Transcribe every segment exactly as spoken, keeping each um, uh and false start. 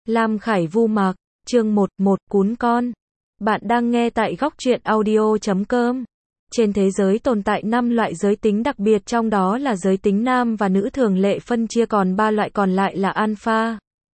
Lam Khải Vu Mạc, chương một, một cún con. Bạn đang nghe tại góc truyện audio chấm com. Trên thế giới tồn tại năm loại giới tính đặc biệt, trong đó là giới tính nam và nữ thường lệ phân chia còn ba loại còn lại là alpha,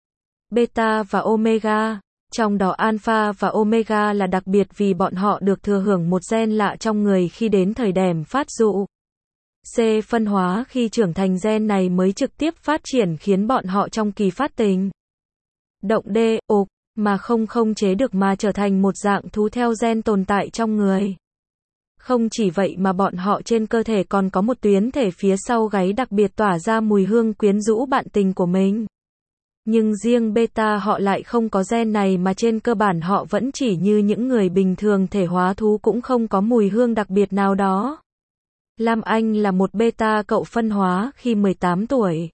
beta và omega. Trong đó alpha và omega là đặc biệt vì bọn họ được thừa hưởng một gen lạ trong người khi đến thời điểm phát dụ. C. Phân hóa khi trưởng thành, gen này mới trực tiếp phát triển khiến bọn họ trong kỳ phát tình động D, ục, mà không không chế được mà trở thành một dạng thú theo gen tồn tại trong người. Không chỉ vậy mà bọn họ trên cơ thể còn có một tuyến thể phía sau gáy đặc biệt tỏa ra mùi hương quyến rũ bạn tình của mình. Nhưng riêng beta họ lại không có gen này, mà trên cơ bản họ vẫn chỉ như những người bình thường, thể hóa thú cũng không có mùi hương đặc biệt nào đó. Lam Anh là một beta cậu phân hóa khi mười tám tuổi.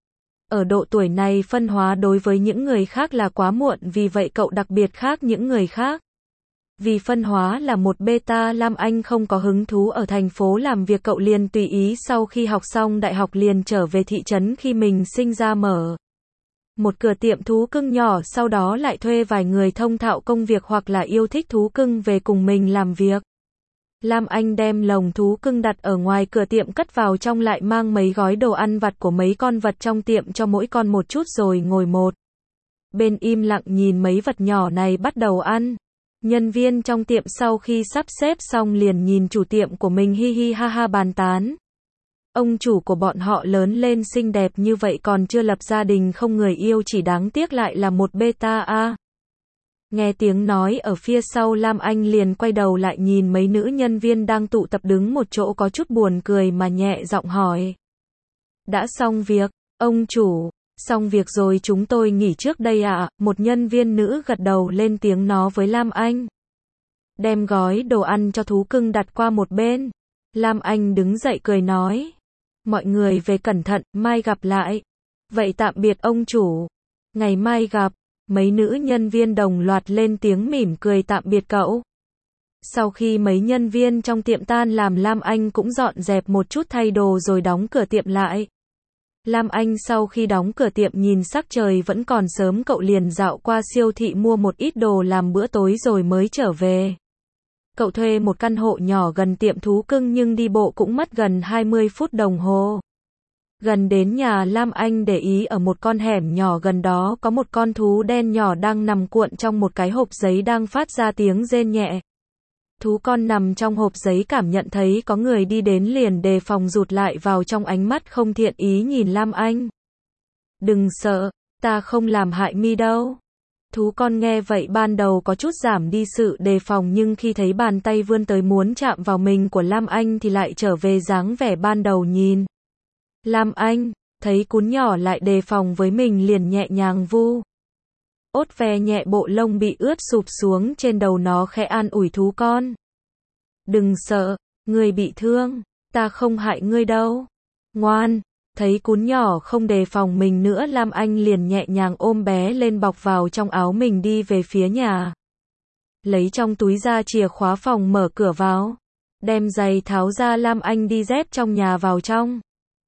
Ở độ tuổi này phân hóa đối với những người khác là quá muộn, vì vậy cậu đặc biệt khác những người khác. Vì phân hóa là một beta, Lam Anh không có hứng thú ở thành phố làm việc, cậu liền tùy ý sau khi học xong đại học liền trở về thị trấn khi mình sinh ra mở một cửa tiệm thú cưng nhỏ, sau đó lại thuê vài người thông thạo công việc hoặc là yêu thích thú cưng về cùng mình làm việc. Lam Anh đem lồng thú cưng đặt ở ngoài cửa tiệm cất vào trong, lại mang mấy gói đồ ăn vặt của mấy con vật trong tiệm cho mỗi con một chút rồi ngồi một bên im lặng nhìn mấy vật nhỏ này bắt đầu ăn. Nhân viên trong tiệm sau khi sắp xếp xong liền nhìn chủ tiệm của mình hi hi ha ha bàn tán. Ông chủ của bọn họ lớn lên xinh đẹp như vậy, còn chưa lập gia đình, không người yêu, chỉ đáng tiếc lại là một beta a. Nghe tiếng nói ở phía sau, Lam Anh liền quay đầu lại nhìn mấy nữ nhân viên đang tụ tập đứng một chỗ, có chút buồn cười mà nhẹ giọng hỏi. Đã xong việc, ông chủ? Xong việc rồi, chúng tôi nghỉ trước đây ạ. À? Một nhân viên nữ gật đầu lên tiếng nó với Lam Anh. Đem gói đồ ăn cho thú cưng đặt qua một bên. Lam Anh đứng dậy cười nói. Mọi người về cẩn thận, mai gặp lại. Vậy tạm biệt ông chủ. Ngày mai gặp. Mấy nữ nhân viên đồng loạt lên tiếng mỉm cười tạm biệt cậu. Sau khi mấy nhân viên trong tiệm tan làm, Lam Anh cũng dọn dẹp một chút, thay đồ rồi đóng cửa tiệm lại. Lam Anh sau khi đóng cửa tiệm nhìn sắc trời vẫn còn sớm, cậu liền dạo qua siêu thị mua một ít đồ làm bữa tối rồi mới trở về. Cậu thuê một căn hộ nhỏ gần tiệm thú cưng nhưng đi bộ cũng mất gần hai mươi phút đồng hồ. Gần đến nhà, Lam Anh để ý ở một con hẻm nhỏ gần đó có một con thú đen nhỏ đang nằm cuộn trong một cái hộp giấy, đang phát ra tiếng rên nhẹ. Thú con nằm trong hộp giấy cảm nhận thấy có người đi đến liền đề phòng rụt lại vào trong, ánh mắt không thiện ý nhìn Lam Anh. Đừng sợ, ta không làm hại mi đâu. Thú con nghe vậy ban đầu có chút giảm đi sự đề phòng, nhưng khi thấy bàn tay vươn tới muốn chạm vào mình của Lam Anh thì lại trở về dáng vẻ ban đầu. Nhìn Lam Anh, thấy cún nhỏ lại đề phòng với mình liền nhẹ nhàng vu ốt ve nhẹ bộ lông bị ướt sụp xuống trên đầu nó, khẽ an ủi thú con. Đừng sợ, ngươi bị thương, ta không hại ngươi đâu. Ngoan. Thấy cún nhỏ không đề phòng mình nữa, Lam Anh liền nhẹ nhàng ôm bé lên, bọc vào trong áo mình đi về phía nhà. Lấy trong túi ra chìa khóa phòng, mở cửa vào. Đem giày tháo ra, Lam Anh đi dép trong nhà vào trong.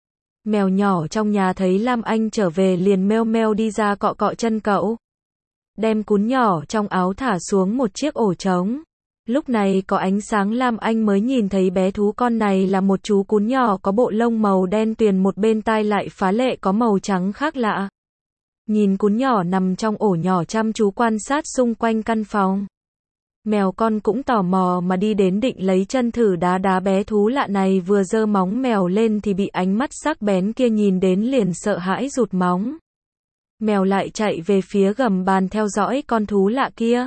Mèo nhỏ trong nhà thấy Lam Anh trở về liền meo meo đi ra cọ cọ chân cậu. Đem cún nhỏ trong áo thả xuống một chiếc ổ trống. Lúc này có ánh sáng, Lam Anh mới nhìn thấy bé thú con này là một chú cún nhỏ có bộ lông màu đen tuyền, một bên tai lại phá lệ có màu trắng khác lạ. Nhìn cún nhỏ nằm trong ổ nhỏ chăm chú quan sát xung quanh căn phòng. Mèo con cũng tò mò mà đi đến định lấy chân thử đá đá bé thú lạ này, vừa giơ móng mèo lên thì bị ánh mắt sắc bén kia nhìn đến liền sợ hãi rụt móng. Mèo lại chạy về phía gầm bàn theo dõi con thú lạ kia.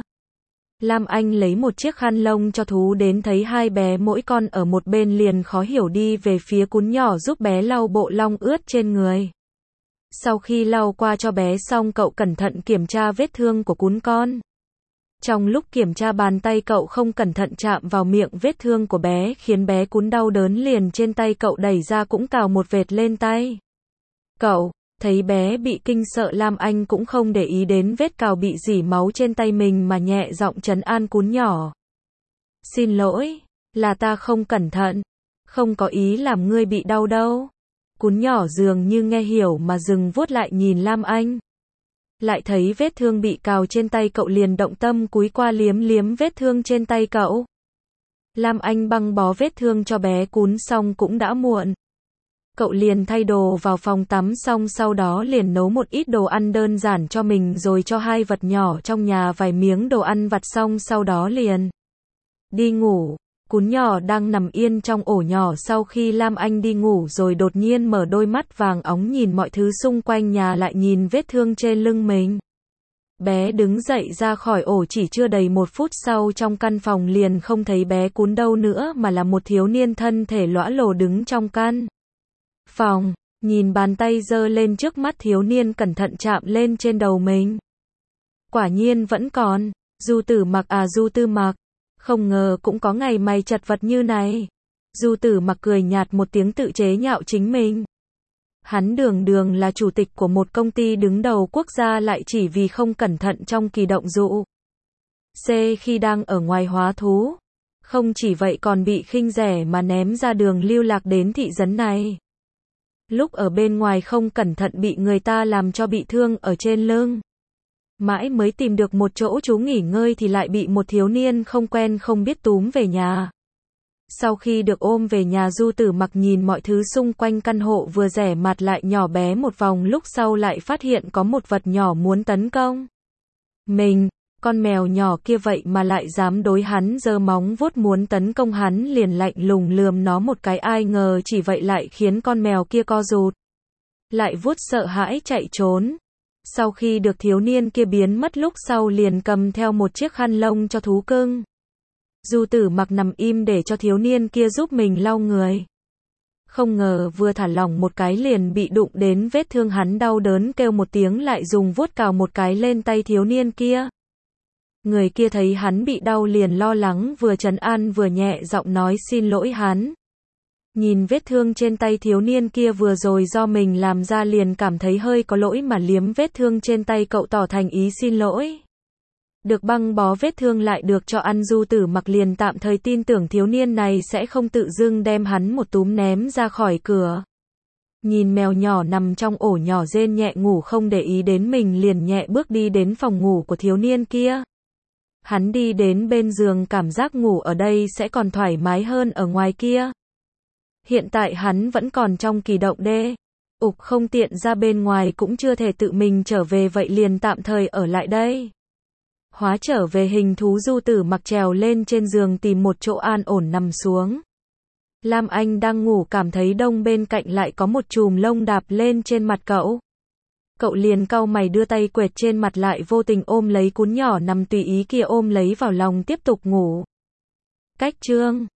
Lam Anh lấy một chiếc khăn lông cho thú đến, thấy hai bé mỗi con ở một bên liền khó hiểu đi về phía cún nhỏ giúp bé lau bộ lông ướt trên người. Sau khi lau qua cho bé xong, cậu cẩn thận kiểm tra vết thương của cún con. Trong lúc kiểm tra, bàn tay cậu không cẩn thận chạm vào miệng vết thương của bé, khiến bé cún đau đớn liền trên tay cậu đẩy ra cũng cào một vệt lên tay. Cậu thấy bé bị kinh sợ, Lam Anh cũng không để ý đến vết cào bị rỉ máu trên tay mình mà nhẹ giọng trấn an cún nhỏ. Xin lỗi, là ta không cẩn thận, không có ý làm ngươi bị đau đâu. Cún nhỏ dường như nghe hiểu mà dừng vuốt lại nhìn Lam Anh. Lại thấy vết thương bị cào trên tay cậu liền động tâm cúi qua liếm liếm vết thương trên tay cậu. Lam Anh băng bó vết thương cho bé Cún xong cũng đã muộn. Cậu liền thay đồ vào phòng tắm xong sau đó liền nấu một ít đồ ăn đơn giản cho mình rồi cho hai vật nhỏ trong nhà vài miếng đồ ăn vặt xong sau đó liền đi ngủ. Cún nhỏ đang nằm yên trong ổ nhỏ sau khi Lam Anh đi ngủ rồi đột nhiên mở đôi mắt vàng óng nhìn mọi thứ xung quanh nhà lại nhìn vết thương trên lưng mình. Bé đứng dậy ra khỏi ổ chỉ chưa đầy một phút sau trong căn phòng liền không thấy bé Cún đâu nữa mà là một thiếu niên thân thể lõa lồ đứng trong căn phòng, nhìn bàn tay giơ lên trước mắt thiếu niên cẩn thận chạm lên trên đầu mình. Quả nhiên vẫn còn, Du Tử Mặc à Du Tư Mặc, không ngờ cũng có ngày mày chật vật như này. Du Tử Mặc cười nhạt một tiếng tự chế nhạo chính mình. Hắn đường đường là chủ tịch của một công ty đứng đầu quốc gia lại chỉ vì không cẩn thận trong kỳ động dụ C khi đang ở ngoài hóa thú. Không chỉ vậy còn bị khinh rẻ mà ném ra đường lưu lạc đến thị trấn này. Lúc ở bên ngoài không cẩn thận bị người ta làm cho bị thương ở trên lưng. Mãi mới tìm được một chỗ trú nghỉ ngơi thì lại bị một thiếu niên không quen không biết túm về nhà. Sau khi được ôm về nhà Du Tử Mặc nhìn mọi thứ xung quanh căn hộ vừa rẻ mạt lại nhỏ bé một vòng lúc sau lại phát hiện có một vật nhỏ muốn tấn công mình. Con mèo nhỏ kia vậy mà lại dám đối hắn giơ móng vuốt muốn tấn công hắn liền lạnh lùng lườm nó một cái ai ngờ chỉ vậy lại khiến con mèo kia co rụt lại vuốt sợ hãi chạy trốn. Sau khi được thiếu niên kia biến mất lúc sau liền cầm theo một chiếc khăn lông cho thú cưng. Du Tử Mặc nằm im để cho thiếu niên kia giúp mình lau người. Không ngờ vừa thả lỏng một cái liền bị đụng đến vết thương hắn đau đớn kêu một tiếng lại dùng vuốt cào một cái lên tay thiếu niên kia. Người kia thấy hắn bị đau liền lo lắng vừa trấn an vừa nhẹ giọng nói xin lỗi hắn. Nhìn vết thương trên tay thiếu niên kia vừa rồi do mình làm ra liền cảm thấy hơi có lỗi mà liếm vết thương trên tay cậu tỏ thành ý xin lỗi. Được băng bó vết thương lại được cho ăn Du Tử Mặc liền tạm thời tin tưởng thiếu niên này sẽ không tự dưng đem hắn một túm ném ra khỏi cửa. Nhìn mèo nhỏ nằm trong ổ nhỏ rên nhẹ ngủ không để ý đến mình liền nhẹ bước đi đến phòng ngủ của thiếu niên kia. Hắn đi đến bên giường cảm giác ngủ ở đây sẽ còn thoải mái hơn ở ngoài kia. Hiện tại hắn vẫn còn trong kỳ động đê. Ục không tiện ra bên ngoài cũng chưa thể tự mình trở về vậy liền tạm thời ở lại đây. Hóa trở về hình thú Du Tử Mặc trèo lên trên giường tìm một chỗ an ổn nằm xuống. Lam Anh đang ngủ cảm thấy đông bên cạnh lại có một chùm lông đạp lên trên mặt cậu. Cậu liền cau mày đưa tay quệt trên mặt lại vô tình ôm lấy Cún nhỏ nằm tùy ý kia ôm lấy vào lòng tiếp tục ngủ. Cách chương